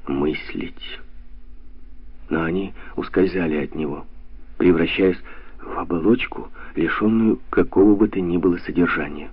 мыслить. Но они ускользали от него, превращаясь в оболочку, лишенную какого бы то ни было содержания.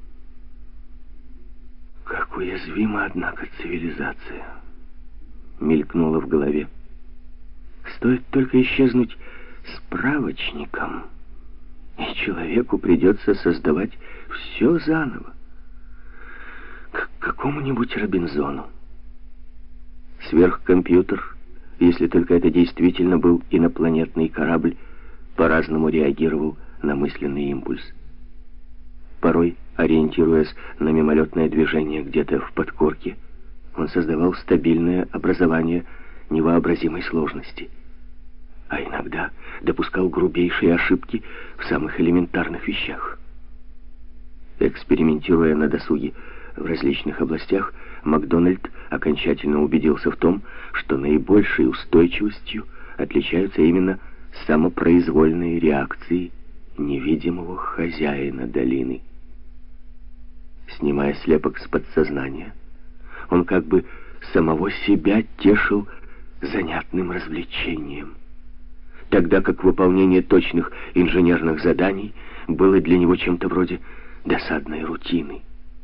«Как уязвима, однако, цивилизация!» мелькнуло в голове. «Стоит только исчезнуть справочником, и человеку придется создавать все заново, к какому-нибудь Робинзону. Сверхкомпьютер, если только это действительно был инопланетный корабль, по-разному реагировал на мысленный импульс. Порой, ориентируясь на мимолетное движение где-то в подкорке, он создавал стабильное образование невообразимой сложности, а иногда допускал грубейшие ошибки в самых элементарных вещах. Экспериментируя на досуге в различных областях, Макдональд окончательно убедился в том, что наибольшей устойчивостью отличаются именно самопроизвольные реакции невидимого хозяина долины. Снимая слепок с подсознания, он как бы самого себя тешил занятным развлечением, тогда как выполнение точных инженерных заданий было для него чем-то вроде досадной рутины.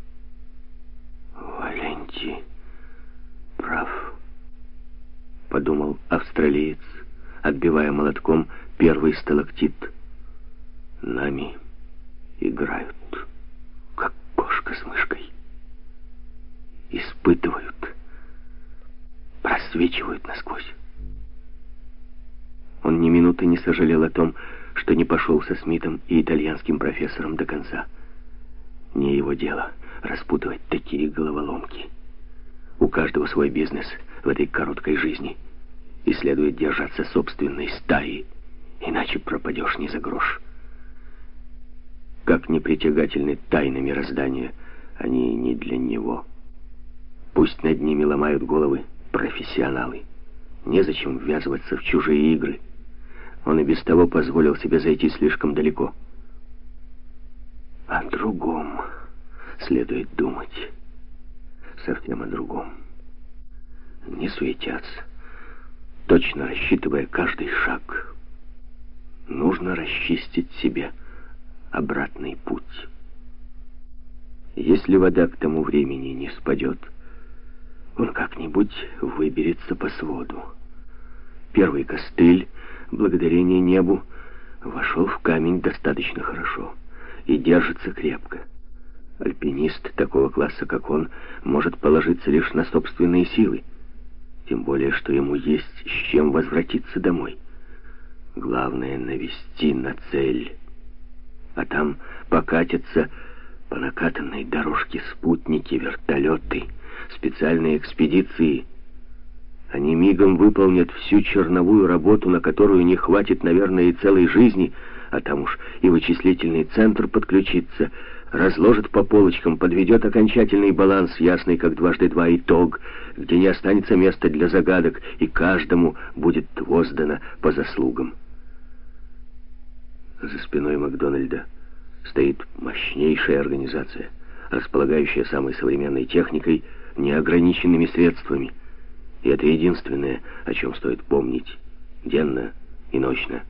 «Валенти прав», — подумал австралиец, отбивая молотком первый сталактит. «Нами играют, как кошка с мышкой. Испытывают, просвечивают насквозь». Он ни минуты не сожалел о том, что не пошел со Смитом и итальянским профессором до конца. Не его дело распутывать такие головоломки. У каждого свой бизнес в этой короткой жизни, и следует держаться собственной стаи, иначе пропадешь не за грош. Как не притягательны тайны мироздания, они не для него. Пусть над ними ломают головы профессионалы. Незачем ввязываться в чужие игры. Он и без того позволил себе зайти слишком далеко. О другом следует думать. Совсем о другом. Не суетяться, точно рассчитывая каждый шаг. Нужно расчистить себе обратный путь. Если вода к тому времени не спадет, он как-нибудь выберется по своду. Первый костыль, благодарение небу, вошел в камень достаточно хорошо и держится крепко. Альпинист такого класса, как он, может положиться лишь на собственные силы, тем более, что ему есть с чем возвратиться домой. Главное — навести на цель, а там покатятся по накатанной дорожке спутники, вертолеты, специальные экспедиции. Они мигом выполнят всю черновую работу, на которую не хватит, наверное, и целой жизни, а там уж и вычислительный центр подключится, разложит по полочкам, подведет окончательный баланс, ясный как 2 × 2 итог, где не останется места для загадок, и каждому будет воздано по заслугам. За спиной Макдональда стоит мощнейшая организация, располагающая самой современной техникой, неограниченными средствами. И это единственное, о чем стоит помнить денно и ночно.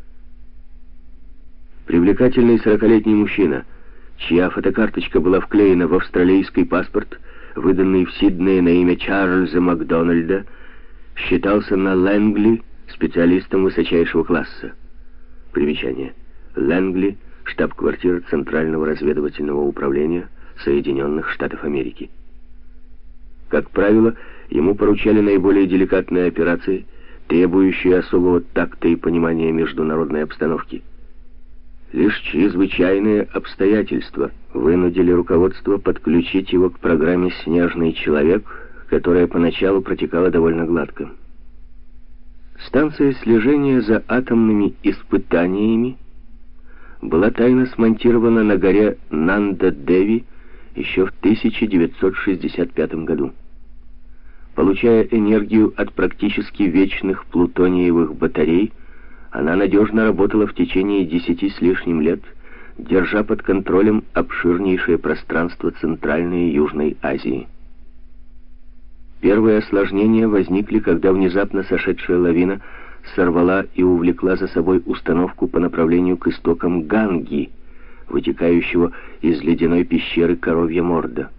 Привлекательный 40-летний мужчина, чья фотокарточка была вклеена в австралийский паспорт, выданный в Сиднее на имя Чарльза Макдональда, считался на Лэнгли специалистом высочайшего класса. Примечание. Лэнгли — штаб-квартира Центрального разведывательного управления Соединенных Штатов Америки. Как правило, ему поручали наиболее деликатные операции, требующие особого такта и понимания международной обстановки. Лишь чрезвычайные обстоятельства вынудили руководство подключить его к программе «Снежный человек», которая поначалу протекала довольно гладко. Станция слежения за атомными испытаниями была тайно смонтирована на горе Нанда-Деви еще в 1965 году. Получая энергию от практически вечных плутониевых батарей, она надежно работала в течение 10 с лишним лет, держа под контролем обширнейшее пространство Центральной и Южной Азии. Первые осложнения возникли, когда внезапно сошедшая лавина сорвала и увлекла за собой установку по направлению к истокам Ганги, вытекающего из ледяной пещеры Коровья Морда.